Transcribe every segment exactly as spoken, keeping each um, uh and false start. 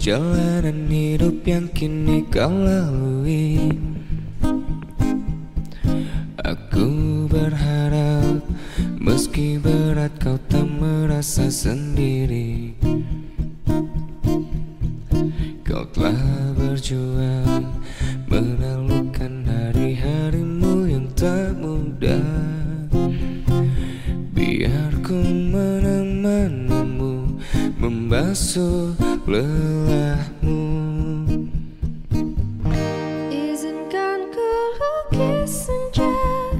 perjalanan hidup yang kini kau lalui. Aku berharap meski berat kau tak merasa sendiri. Kau telah berjuang menaklukkan hari-harimu yang tak mudah. Biar ku menemanimu, membasuh lelahmu. Izinkan ku lukis senja,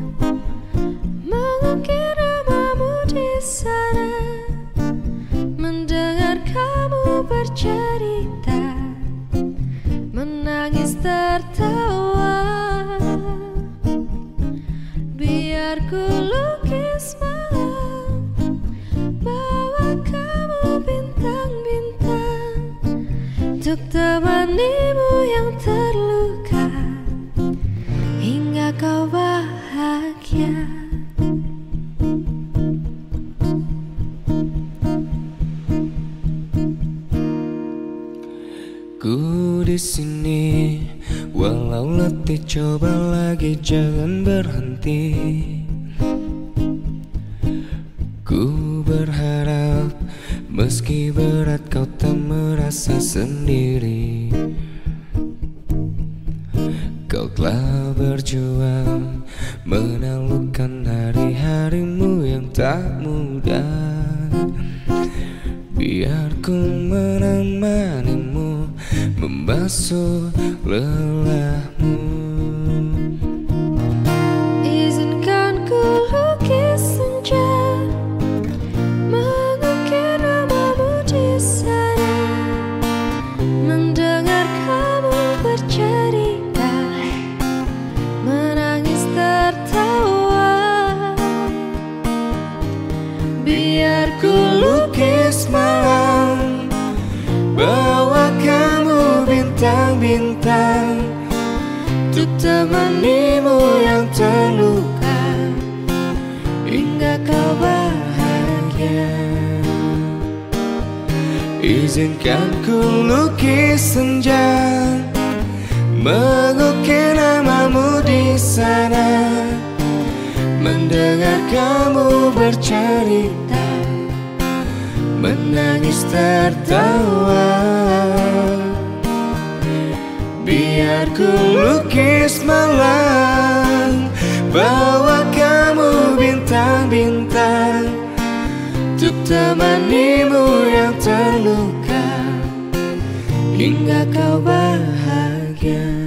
mengukir namamu di sana, mendengar kamu bercerita, menangis tertawa. Biar ku lukis malam, bawa kamu bintang-bintang, untuk temanimu yang terluka hingga kau bahagia. Ku di sini, walau letih coba lagi jangan berhenti. Ku berharap meski berat kau tak merasa sendiri. Kau telah berjuang menaklukkan hari-harimu yang tak mudah. Biar ku menemanimu, membasuh lelahmu. Izinkan ku lukis senja, mengukir namamu di sana, mendengar kamu bercerita, menangis tertawa. Biar ku lukis malam, bawa kamu bintang-bintang, untuk temanimu yang terluka hingga kau bahagia. Izinkan ku lukis senja, mengukir namamu di sana, mendengar kamu bercerita, menangis tertawa. Biar ku lukis malam, bawa kamu bintang-bintang, untuk temanimu yang terluka hingga kau bahagia.